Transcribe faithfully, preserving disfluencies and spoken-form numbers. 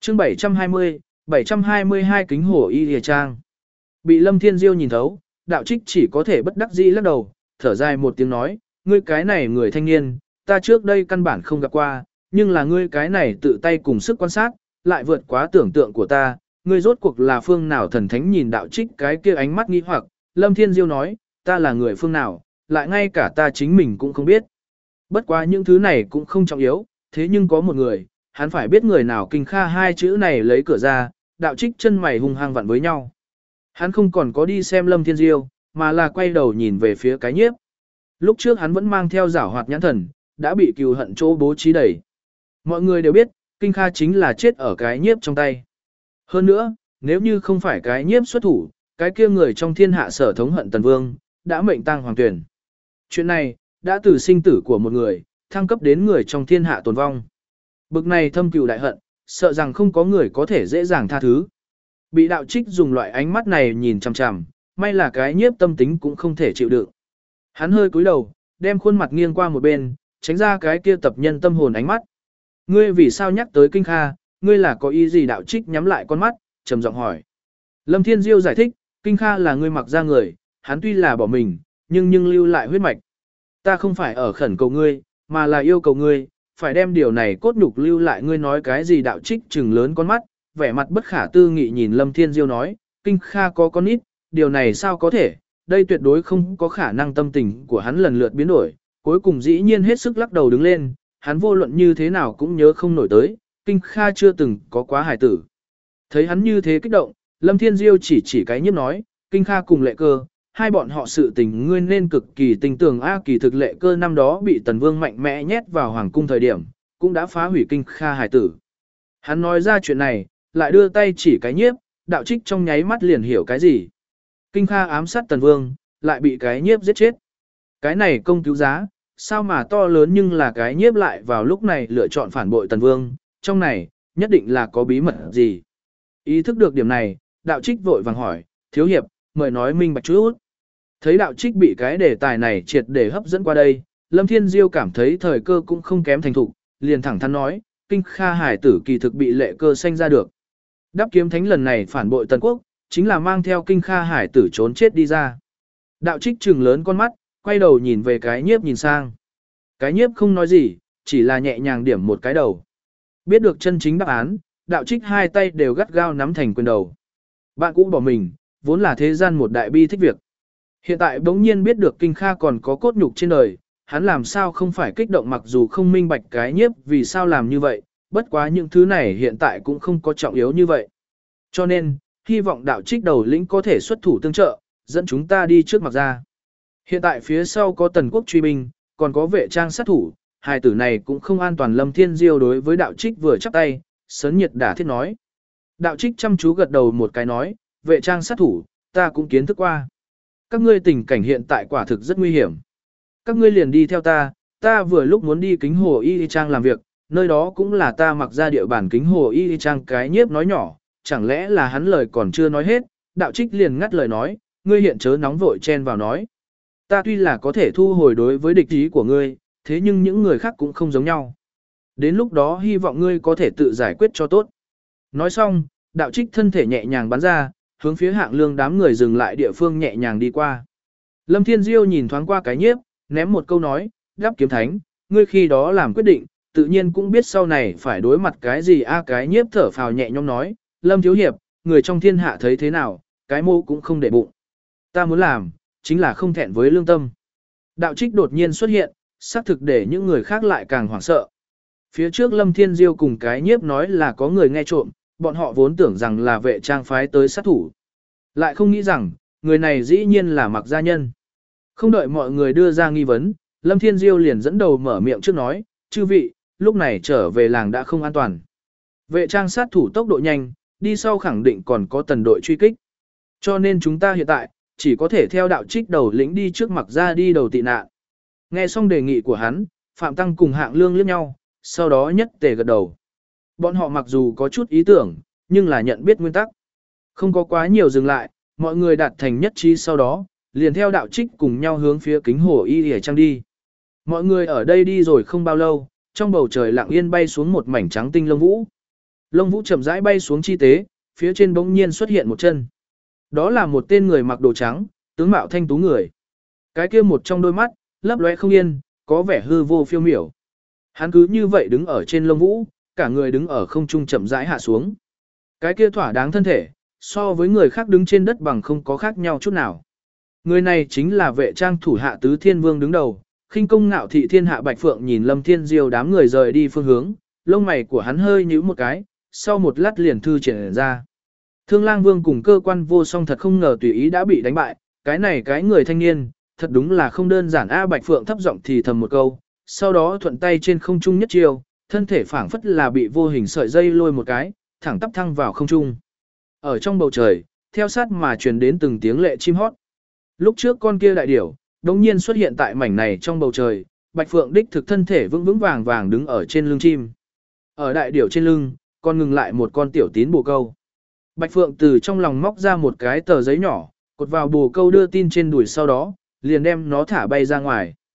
chương bảy trăm hai mươi, bảy trăm hai mươi hai kính hổ y lìa trang. Bị Lâm Thiên Diêu nhìn thấu, đạo trích chỉ có thể bất đắc dĩ lắc đầu, thở dài một tiếng nói, ngươi cái này người thanh niên, ta trước đây căn bản không gặp qua, nhưng là ngươi cái này tự tay cùng sức quan sát, lại vượt quá tưởng tượng của ta, ngươi rốt cuộc là phương nào thần thánh nhìn đạo trích cái kia ánh mắt nghi hoặc, Lâm Thiên Diêu nói, ta là người phương nào, lại ngay cả ta chính mình cũng không biết. Bất quá những thứ này cũng không trọng yếu, thế nhưng có một người, hắn phải biết người nào kinh kha hai chữ này lấy cửa ra, đạo trích chân mày hung hăng vặn với nhau. Hắn không còn có đi xem Lâm Thiên Diêu, mà là quay đầu nhìn về phía cái nhiếp. Lúc trước hắn vẫn mang theo giảo hoạt nhãn thần, đã bị cừu hận chỗ bố trí đẩy. Mọi người đều biết, kinh kha chính là chết ở cái nhiếp trong tay. Hơn nữa, nếu như không phải cái nhiếp xuất thủ, cái kia người trong thiên hạ sở thống hận Tần Vương, đã mệnh tang hoàng tuyển. Chuyện này, đã từ sinh tử của một người, thăng cấp đến người trong thiên hạ tồn vong. Bực này thâm cừu đại hận, sợ rằng không có người có thể dễ dàng tha thứ. Bị đạo trích dùng loại ánh mắt này nhìn chằm chằm, may là cái nhiếp tâm tính cũng không thể chịu đựng. Hắn hơi cúi đầu, đem khuôn mặt nghiêng qua một bên, tránh ra cái kia tập nhân tâm hồn ánh mắt. Ngươi vì sao nhắc tới kinh kha, ngươi là có ý gì? Đạo trích nhắm lại con mắt, trầm giọng hỏi. Lâm Thiên Diêu giải thích, kinh kha là ngươi mặc ra người, hắn tuy là bỏ mình, nhưng nhưng lưu lại huyết mạch. Ta không phải ở khẩn cầu ngươi, mà là yêu cầu ngươi, phải đem điều này cốt nhục lưu lại. Ngươi nói cái gì? Đạo trích trừng lớn con mắt, vẻ mặt bất khả tư nghị nhìn Lâm Thiên Diêu nói, kinh kha có con ít, điều này sao có thể, đây tuyệt đối không có khả năng. Tâm tình của hắn lần lượt biến đổi, cuối cùng dĩ nhiên hết sức lắc đầu đứng lên, hắn vô luận như thế nào cũng nhớ không nổi tới, kinh kha chưa từng có quá hài tử. Thấy hắn như thế kích động, Lâm Thiên Diêu chỉ chỉ cái nhiếp nói, kinh kha cùng lệ cơ, hai bọn họ sự tình ngươi nên cực kỳ tình tưởng. A kỳ thực lệ cơ năm đó bị Tần Vương mạnh mẽ nhét vào hoàng cung thời điểm, cũng đã phá hủy kinh kha hài tử. Hắn nói ra chuyện này, lại đưa tay chỉ cái nhiếp, đạo trích trong nháy mắt liền hiểu cái gì. Kinh kha ám sát Tần Vương, lại bị cái nhiếp giết chết. Cái này công cứu giá, sao mà to lớn, nhưng là cái nhiếp lại vào lúc này lựa chọn phản bội Tần Vương, trong này, nhất định là có bí mật gì. Ý thức được điểm này, đạo trích vội vàng hỏi, thiếu hiệp, mời nói minh bạch chút. Thấy đạo trích bị cái đề tài này triệt để hấp dẫn qua đây, Lâm Thiên Diêu cảm thấy thời cơ cũng không kém thành thục, liền thẳng thắn nói, kinh kha hải tử kỳ thực bị lệ cơ sanh ra được. Đáp kiếm thánh lần này phản bội Tần Quốc, chính là mang theo kinh kha hải tử trốn chết đi ra. Đạo trích trừng lớn con mắt, quay đầu nhìn về cái nhiếp nhìn sang. Cái nhiếp không nói gì, chỉ là nhẹ nhàng điểm một cái đầu. Biết được chân chính đáp án, đạo trích hai tay đều gắt gao nắm thành quyền đầu. Bạn cũ bỏ mình, vốn là thế gian một đại bi thích việc. Hiện tại bỗng nhiên biết được kinh kha còn có cốt nhục trên đời, hắn làm sao không phải kích động, mặc dù không minh bạch cái nhiếp vì sao làm như vậy, bất quá những thứ này hiện tại cũng không có trọng yếu như vậy. Cho nên, hy vọng đạo trích đầu lĩnh có thể xuất thủ tương trợ, dẫn chúng ta đi trước mặc ra. Hiện tại phía sau có Tần Quốc truy binh, còn có vệ trang sát thủ, hai tử này cũng không an toàn. Lâm Thiên Diêu đối với đạo trích vừa chắp tay, sớn nhiệt đả thiết nói. Đạo trích chăm chú gật đầu một cái nói, vệ trang sát thủ, ta cũng kiến thức qua. Các ngươi tình cảnh hiện tại quả thực rất nguy hiểm. Các ngươi liền đi theo ta, ta vừa lúc muốn đi kính hồ y trang làm việc, nơi đó cũng là ta mặc ra địa bàn kính hồ y trang. Cái nhiếp nói nhỏ, chẳng lẽ là hắn lời còn chưa nói hết, đạo trích liền ngắt lời nói, ngươi hiện chớ nóng vội chen vào nói. Ta tuy là có thể thu hồi đối với địch ý của ngươi, thế nhưng những người khác cũng không giống nhau. Đến lúc đó hy vọng ngươi có thể tự giải quyết cho tốt. Nói xong, đạo trích thân thể nhẹ nhàng bắn ra, hướng phía Hạng Lương đám người dừng lại địa phương nhẹ nhàng đi qua. Lâm Thiên Diêu nhìn thoáng qua cái nhiếp, ném một câu nói, Đáp kiếm thánh, ngươi khi đó làm quyết định, tự nhiên cũng biết sau này phải đối mặt cái gì. A cái nhiếp thở phào nhẹ nhõm nói, Lâm thiếu hiệp, người trong thiên hạ thấy thế nào, cái mô cũng không để bụng. Ta muốn làm, chính là không thẹn với lương tâm. Đạo trích đột nhiên xuất hiện, xác thực để những người khác lại càng hoảng sợ. Phía trước Lâm Thiên Diêu cùng cái nhiếp nói là có người nghe trộm, bọn họ vốn tưởng rằng là vệ trang phái tới sát thủ. Lại không nghĩ rằng, người này dĩ nhiên là Mặc gia nhân. Không đợi mọi người đưa ra nghi vấn, Lâm Thiên Diêu liền dẫn đầu mở miệng trước nói, chư vị, lúc này trở về làng đã không an toàn. Vệ trang sát thủ tốc độ nhanh, đi sau khẳng định còn có tần đội truy kích. Cho nên chúng ta hiện tại, chỉ có thể theo đạo trích đầu lĩnh đi trước Mặc gia đi đầu tị nạn. Nghe xong đề nghị của hắn, Phạm Tăng cùng Hạng Lương liếc nhau, sau đó nhất tề gật đầu. Bọn họ mặc dù có chút ý tưởng, nhưng là nhận biết nguyên tắc. Không có quá nhiều dừng lại, mọi người đạt thành nhất trí sau đó, liền theo đạo trích cùng nhau hướng phía kính hồ y để trang đi. Mọi người ở đây đi rồi không bao lâu, trong bầu trời lặng yên bay xuống một mảnh trắng tinh lông vũ. Lông vũ chậm rãi bay xuống chi tế, phía trên bỗng nhiên xuất hiện một chân. Đó là một tên người mặc đồ trắng, tướng mạo thanh tú người. Cái kia một trong đôi mắt, lấp lóe không yên, có vẻ hư vô phiêu miểu. Hắn cứ như vậy đứng ở trên lông vũ, cả người đứng ở không trung chậm rãi hạ xuống. Cái kia thỏa đáng thân thể, so với người khác đứng trên đất bằng không có khác nhau chút nào. Người này chính là vệ trang thủ hạ tứ thiên vương đứng đầu, khinh công ngạo thị thiên hạ Bạch Phượng nhìn Lâm Thiên Diêu đám người rời đi phương hướng, lông mày của hắn hơi nhíu một cái, sau một lát liền thư triển ra. Thương Lang Vương cùng cơ quan vô song thật không ngờ tùy ý đã bị đánh bại, cái này cái người thanh niên, thật đúng là không đơn giản a. Bạch Phượng thấp giọng thì thầm một câu, sau đó thuận tay trên không trung nhất chiêu, thân thể phảng phất là bị vô hình sợi dây lôi một cái, thẳng tắp thăng vào không trung. Ở trong bầu trời, theo sát mà truyền đến từng tiếng lệ chim hót. Lúc trước con kia đại điểu, đống nhiên xuất hiện tại mảnh này trong bầu trời, Bạch Phượng đích thực thân thể vững vững vàng vàng đứng ở trên lưng chim. Ở đại điểu trên lưng, còn ngừng lại một con tiểu tín bồ câu. Bạch Phượng từ trong lòng móc ra một cái tờ giấy nhỏ, cột vào bồ câu đưa tin trên đùi sau đó, liền đem nó thả bay ra ngoài.